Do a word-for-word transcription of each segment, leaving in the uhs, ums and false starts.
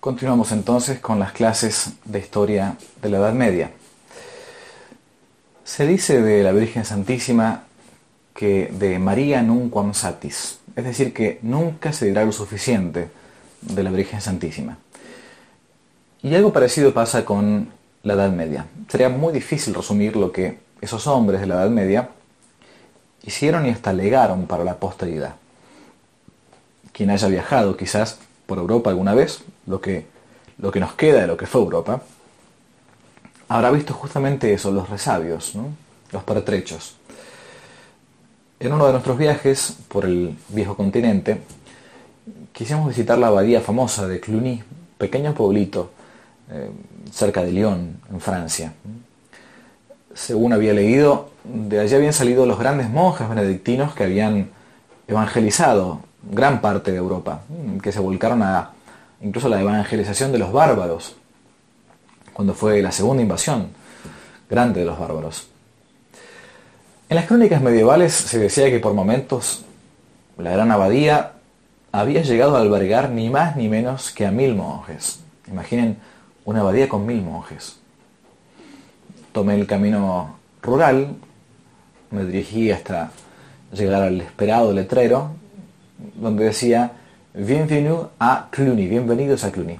Continuamos entonces con las clases de historia de la Edad Media. Se dice de la Virgen Santísima que de María nunquam satis, es decir, que nunca se dirá lo suficiente de la Virgen Santísima. Y algo parecido pasa con la Edad Media. Sería muy difícil resumir lo que esos hombres de la Edad Media hicieron y hasta legaron para la posteridad. Quien haya viajado quizás por Europa alguna vez, lo que, lo que nos queda de lo que fue Europa, habrá visto justamente eso, los resabios, ¿no? Los pertrechos. En uno de nuestros viajes por el viejo continente, quisimos visitar la abadía famosa de Cluny, pequeño pueblito eh, cerca de Lyon, en Francia. Según había leído, de allí habían salido los grandes monjes benedictinos que habían evangelizado gran parte de Europa, que se volcaron a incluso a la evangelización de los bárbaros, cuando fue la segunda invasión grande de los bárbaros. En las crónicas medievales se decía que por momentos la gran abadía había llegado a albergar ni más ni menos que a mil monjes. Imaginen una abadía con mil monjes. Tomé el camino rural, me dirigí hasta llegar al esperado letrero, donde decía Bienvenue a Cluny, bienvenidos a Cluny.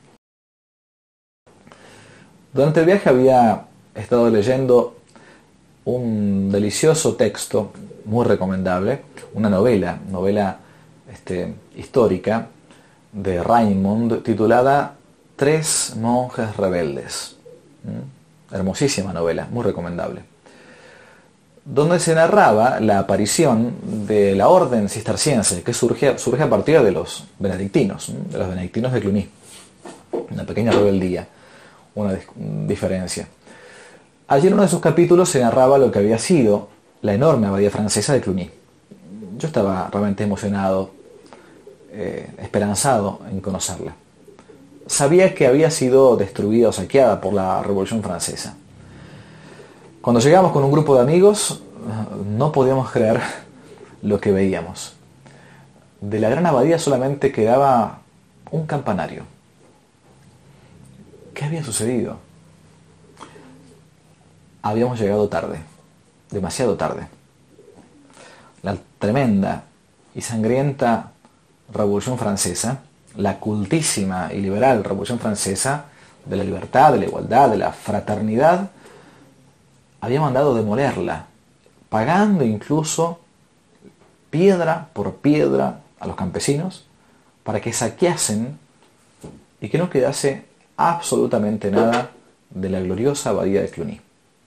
Durante el viaje había estado leyendo un delicioso texto, muy recomendable, una novela, novela este, histórica de Raymond, titulada Tres monjes rebeldes. ¿Mm? Hermosísima novela, muy recomendable. Donde se narraba la aparición de la orden cisterciense, que surge, surge a partir de los benedictinos, de los benedictinos de Cluny. Una pequeña rebeldía, una diferencia. Allí en uno de sus capítulos se narraba lo que había sido la enorme abadía francesa de Cluny. Yo estaba realmente emocionado, eh, esperanzado en conocerla. Sabía que había sido destruida o saqueada por la Revolución Francesa. Cuando llegamos con un grupo de amigos, no podíamos creer lo que veíamos. De la gran abadía solamente quedaba un campanario. ¿Qué había sucedido? Habíamos llegado tarde, demasiado tarde. La tremenda y sangrienta Revolución Francesa, la cultísima y liberal Revolución Francesa, de la libertad, de la igualdad, de la fraternidad, había mandado demolerla, pagando incluso piedra por piedra a los campesinos para que saqueasen y que no quedase absolutamente nada de la gloriosa abadía de Cluny.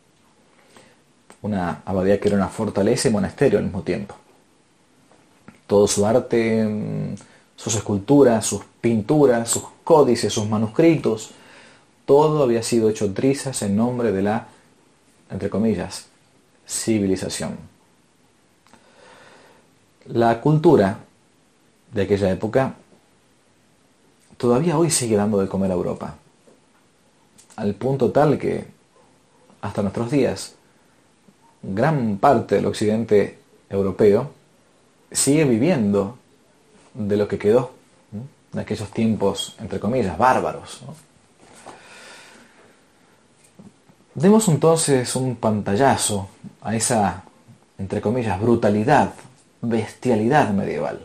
Una abadía que era una fortaleza y monasterio al mismo tiempo. Todo su arte, sus esculturas, sus pinturas, sus códices, sus manuscritos, todo había sido hecho trizas en nombre de la, entre comillas, civilización. La cultura de aquella época todavía hoy sigue dando de comer a Europa, al punto tal que hasta nuestros días gran parte del occidente europeo sigue viviendo de lo que quedó, ¿no?, de aquellos tiempos, entre comillas, bárbaros, ¿no? Demos entonces un pantallazo a esa, entre comillas, brutalidad, bestialidad medieval.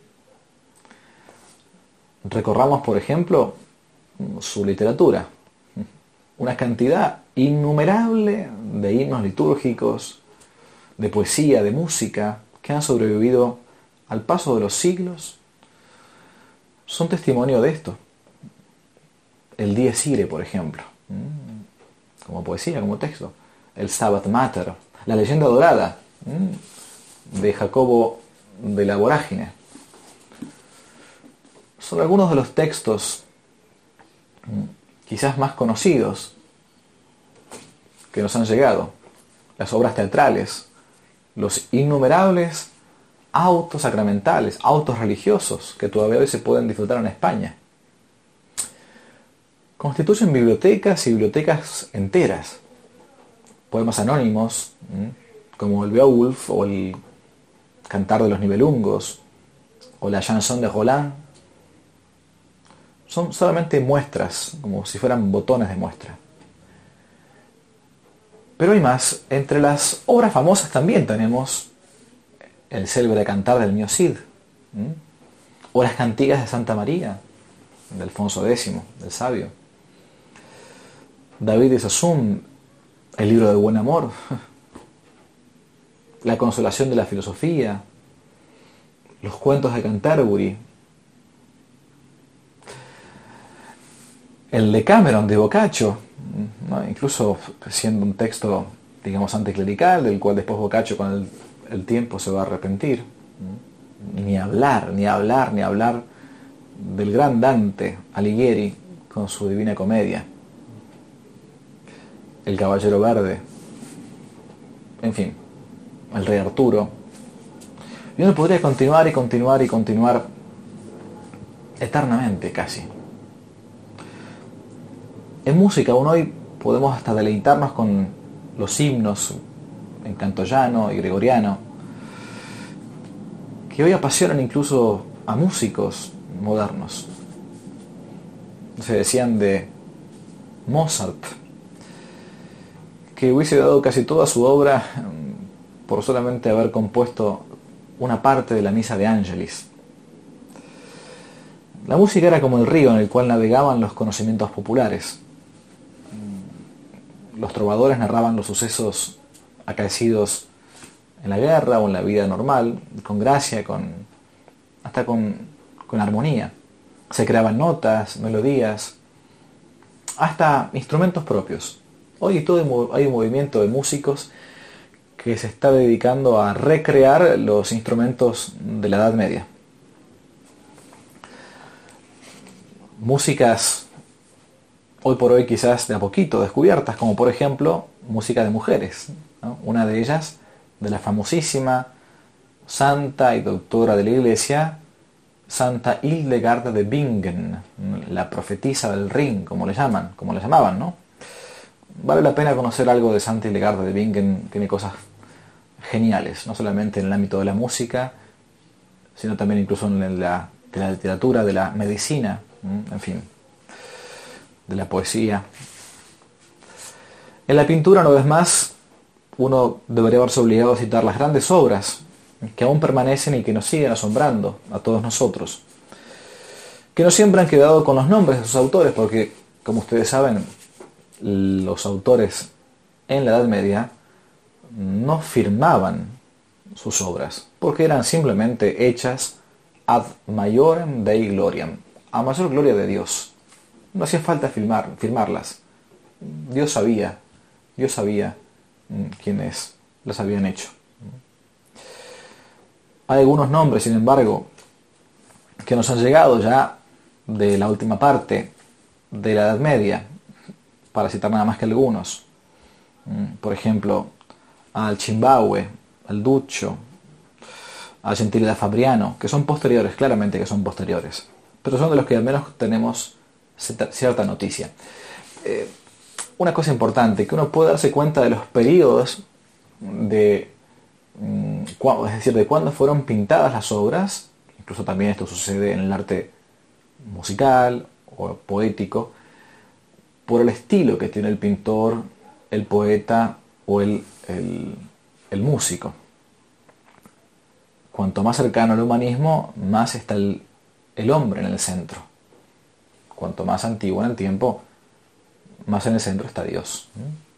Recorramos, por ejemplo, su literatura. Una cantidad innumerable de himnos litúrgicos, de poesía, de música, que han sobrevivido al paso de los siglos, son testimonio de esto. El Dies Irae, por ejemplo, como poesía, como texto. El Stabat Mater, la leyenda dorada de Jacobo de la Vorágine. Son algunos de los textos quizás más conocidos que nos han llegado. Las obras teatrales, los innumerables autos sacramentales, autos religiosos que todavía hoy se pueden disfrutar en España. Constituyen bibliotecas y bibliotecas enteras. Poemas anónimos, como el Beowulf o el Cantar de los Nibelungos o la Chanson de Roland, son solamente muestras, como si fueran botones de muestra. Pero hay más. Entre las obras famosas también tenemos el célebre Cantar del Mio Cid, ¿m? o las Cantigas de Santa María, de Alfonso X, del sabio. David de Sassoon, el libro del buen amor, la consolación de la filosofía, los cuentos de Canterbury, el Decameron de Boccaccio, ¿no? Incluso siendo un texto, digamos, anticlerical, del cual después Boccaccio con el, el tiempo se va a arrepentir. Ni hablar, ni hablar, ni hablar del gran Dante Alighieri con su Divina Comedia, el Caballero Verde, en fin, el Rey Arturo. Y uno podría continuar y continuar y continuar eternamente casi. En música aún hoy podemos hasta deleitarnos con los himnos en cantoyano y gregoriano, que hoy apasionan incluso a músicos modernos. Se decían de Mozart que hubiese dado casi toda su obra por solamente haber compuesto una parte de la Misa de Angelis. La música era como el río en el cual navegaban los conocimientos populares. Los trovadores narraban los sucesos acaecidos en la guerra o en la vida normal, con gracia, con hasta con, con armonía. Se creaban notas, melodías, hasta instrumentos propios. Hoy todo hay un movimiento de músicos que se está dedicando a recrear los instrumentos de la Edad Media. Músicas hoy por hoy quizás de a poquito descubiertas, como por ejemplo música de mujeres, ¿no? Una de ellas, de la famosísima santa y doctora de la Iglesia, Santa Hildegarda de Bingen, la profetisa del Rin, como le llaman, como le llamaban, ¿no? Vale la pena conocer algo de Santa Hildegarda de Bingen, tiene cosas geniales, no solamente en el ámbito de la música, sino también incluso en la, de la literatura, de la medicina, en fin, de la poesía. En la pintura, una vez más, uno debería verse obligado a citar las grandes obras que aún permanecen y que nos siguen asombrando a todos nosotros, que no siempre han quedado con los nombres de sus autores, porque, como ustedes saben, los autores en la Edad Media no firmaban sus obras, porque eran simplemente hechas ad maiorem Dei gloriam, a mayor gloria de Dios. No hacía falta firmar, firmarlas. Dios sabía, Dios sabía quiénes las habían hecho. Hay algunos nombres, sin embargo, que nos han llegado ya de la última parte de la Edad Media, para citar nada más que algunos. Por ejemplo, al Chimbahue, al Duccio, al Gentile da Fabriano, que son posteriores, claramente que son posteriores, pero son de los que al menos tenemos cierta noticia. Eh, una cosa importante, que uno puede darse cuenta de los periodos de, es decir, de cuándo fueron pintadas las obras. Incluso también esto sucede en el arte musical o poético, por el estilo que tiene el pintor, el poeta o el, el, el músico. Cuanto más cercano al humanismo, más está el, el hombre en el centro. Cuanto más antiguo en el tiempo, más en el centro está Dios.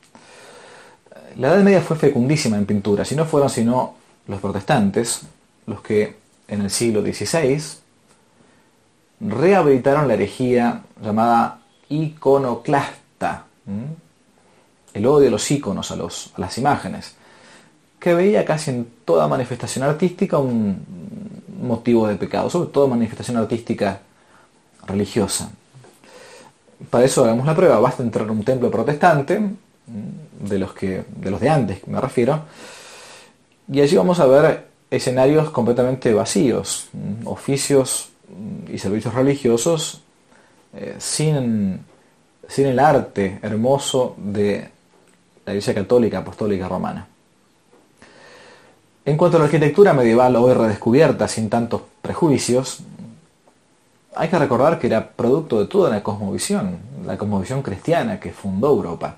La Edad Media fue fecundísima en pintura, si no fueron sino los protestantes los que en el siglo dieciséis rehabilitaron la herejía llamada iconoclasta, el odio a los íconos, a, los, a las imágenes, que veía casi en toda manifestación artística un motivo de pecado, sobre todo manifestación artística religiosa. Para eso hagamos la prueba, basta entrar a un templo protestante, de los, que, de los de antes me refiero, y allí vamos a ver escenarios completamente vacíos, oficios y servicios religiosos eh, sin, sin el arte hermoso de la Iglesia Católica Apostólica Romana. En cuanto a la arquitectura medieval hoy redescubierta sin tantos prejuicios, hay que recordar que era producto de toda la cosmovisión, la cosmovisión cristiana que fundó Europa.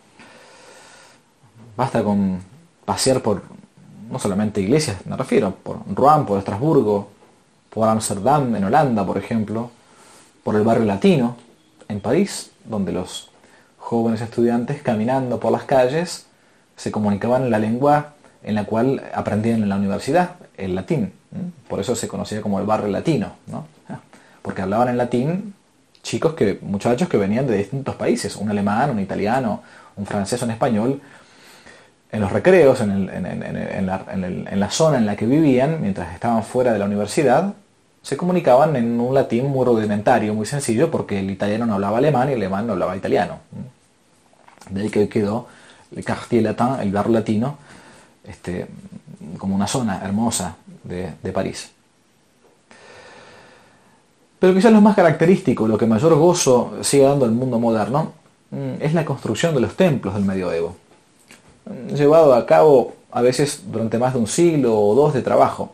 Basta con pasear por, no solamente iglesias, me refiero, por Rouen, por Estrasburgo, por Ámsterdam, en Holanda, por ejemplo, por el barrio latino, en París, donde los jóvenes estudiantes, caminando por las calles, se comunicaban en la lengua en la cual aprendían en la universidad, el latín. Por eso se conocía como el barrio latino, ¿no? Porque hablaban en latín chicos que, muchachos que venían de distintos países, un alemán, un italiano, un francés, un español. En los recreos, en, el, en, en, en, la, en, el, en la zona en la que vivían, mientras estaban fuera de la universidad, se comunicaban en un latín muy rudimentario, muy sencillo, porque el italiano no hablaba alemán y el alemán no hablaba italiano. De ahí que quedó el Quartier Latin, el barrio latino, este, como una zona hermosa de, de París. Pero quizás lo más característico, lo que mayor gozo sigue dando al mundo moderno, es la construcción de los templos del medioevo, llevado a cabo a veces durante más de un siglo o dos de trabajo.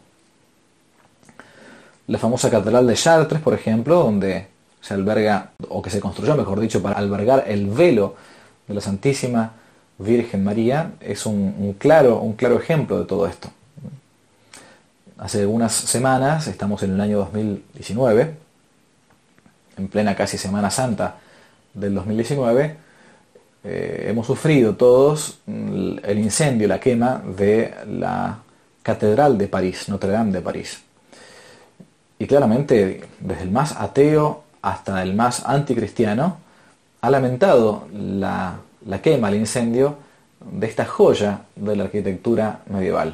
La famosa Catedral de Chartres, por ejemplo, donde se alberga, o que se construyó, mejor dicho, para albergar el velo de la Santísima Virgen María, es un, un, claro, un claro ejemplo de todo esto. Hace algunas semanas, estamos en el año dos mil diecinueve, en plena casi Semana Santa del dos mil diecinueve, eh, hemos sufrido todos el incendio, la quema de la Catedral de París, Notre Dame de París. Y claramente, desde el más ateo hasta el más anticristiano, ha lamentado la, la quema, el incendio de esta joya de la arquitectura medieval.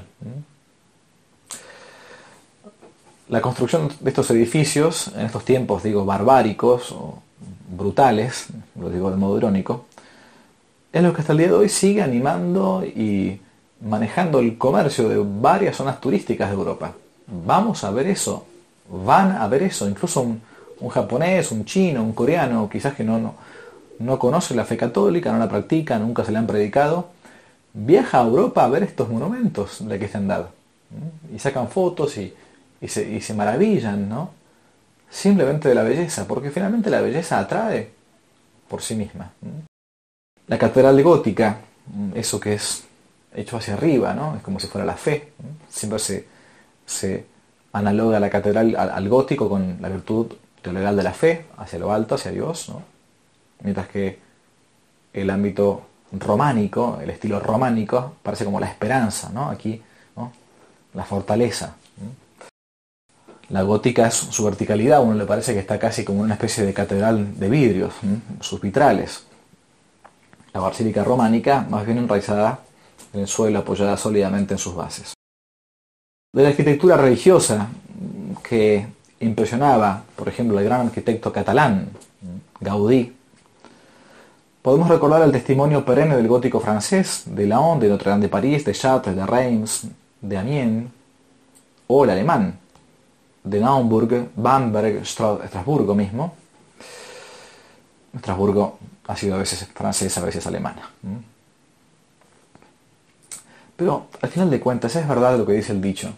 La construcción de estos edificios, en estos tiempos, digo, barbáricos o brutales, lo digo de modo irónico, es lo que hasta el día de hoy sigue animando y manejando el comercio de varias zonas turísticas de Europa. Vamos a ver eso, van a ver eso, incluso un, un japonés, un chino, un coreano, quizás que no, no, no conoce la fe católica, no la practica, nunca se le han predicado, viaja a Europa a ver estos monumentos de la cristiandad, y sacan fotos y Y se, y se maravillan, ¿no? Simplemente de la belleza, porque finalmente la belleza atrae por sí misma. La catedral gótica, eso que es hecho hacia arriba, ¿no? Es como si fuera la fe. Siempre se, se analoga la catedral al, al gótico con la virtud teologal de la fe, hacia lo alto, hacia Dios, ¿no? Mientras que el ámbito románico, el estilo románico, parece como la esperanza, ¿no? Aquí, ¿no? La fortaleza. La gótica es su verticalidad, a uno le parece que está casi como una especie de catedral de vidrios, ¿sí? Sus vitrales. La basílica románica, más bien enraizada en el suelo, apoyada sólidamente en sus bases. De la arquitectura religiosa que impresionaba, por ejemplo, al gran arquitecto catalán, Gaudí, podemos recordar el testimonio perenne del gótico francés, de Laon, de Notre Dame de París, de Chartres, de Reims, de Amiens, o el alemán, de Naumburg, Bamberg, Estrasburgo mismo. Estrasburgo ha sido a veces francesa, a veces alemana. Pero al final de cuentas es verdad lo que dice el dicho.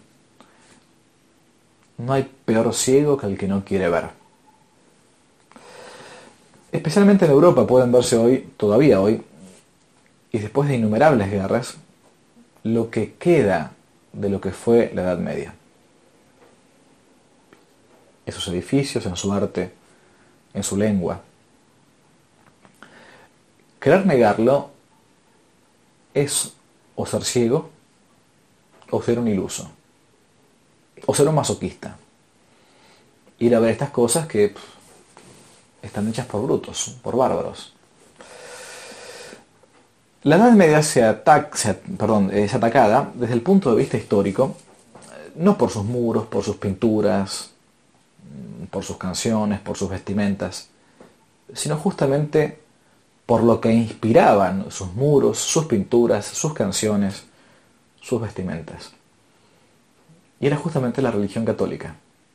No hay peor ciego que el que no quiere ver. Especialmente en Europa pueden verse hoy, todavía hoy, y después de innumerables guerras, lo que queda de lo que fue la Edad Media. En sus edificios, en su arte, en su lengua. Querer negarlo es o ser ciego, o ser un iluso, o ser un masoquista. Ir a ver estas cosas que pff, están hechas por brutos, por bárbaros. La Edad Media se, ataca, se, perdón, es atacada desde el punto de vista histórico, no por sus muros, por sus pinturas, por sus canciones, por sus vestimentas, sino justamente por lo que inspiraban sus muros, sus pinturas, sus canciones, sus vestimentas. Y era justamente la religión católica.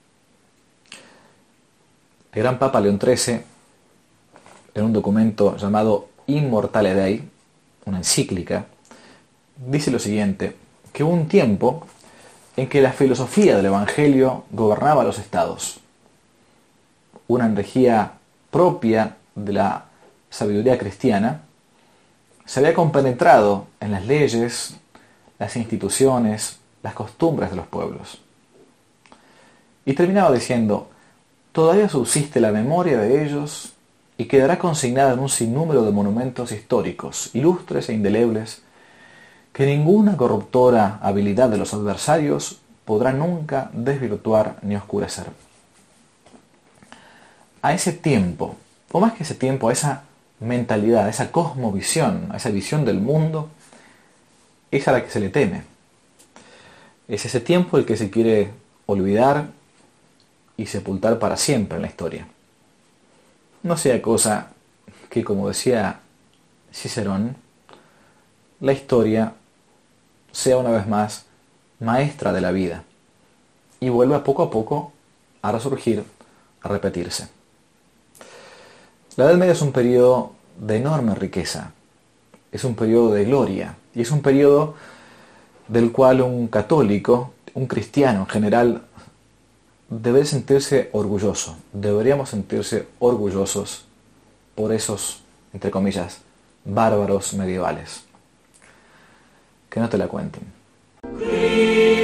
El gran Papa León trece, en un documento llamado Immortale Dei, una encíclica, dice lo siguiente, que hubo un tiempo en que la filosofía del Evangelio gobernaba los estados. una energía propia de la sabiduría cristiana, se había compenetrado en las leyes, las instituciones, las costumbres de los pueblos. Y terminaba diciendo: todavía subsiste la memoria de ellos y quedará consignada en un sinnúmero de monumentos históricos, ilustres e indelebles, que ninguna corruptora habilidad de los adversarios podrá nunca desvirtuar ni oscurecer. A ese tiempo, o más que ese tiempo, a esa mentalidad, a esa cosmovisión, a esa visión del mundo, es a la que se le teme. Es ese tiempo el que se quiere olvidar y sepultar para siempre en la historia. No sea cosa que, como decía Cicerón, la historia sea una vez más maestra de la vida y vuelva poco a poco a resurgir, a repetirse. La Edad Media es un periodo de enorme riqueza, es un periodo de gloria y es un periodo del cual un católico, un cristiano en general, debe sentirse orgulloso. Deberíamos sentirse orgullosos por esos, entre comillas, bárbaros medievales. Que no te la cuenten.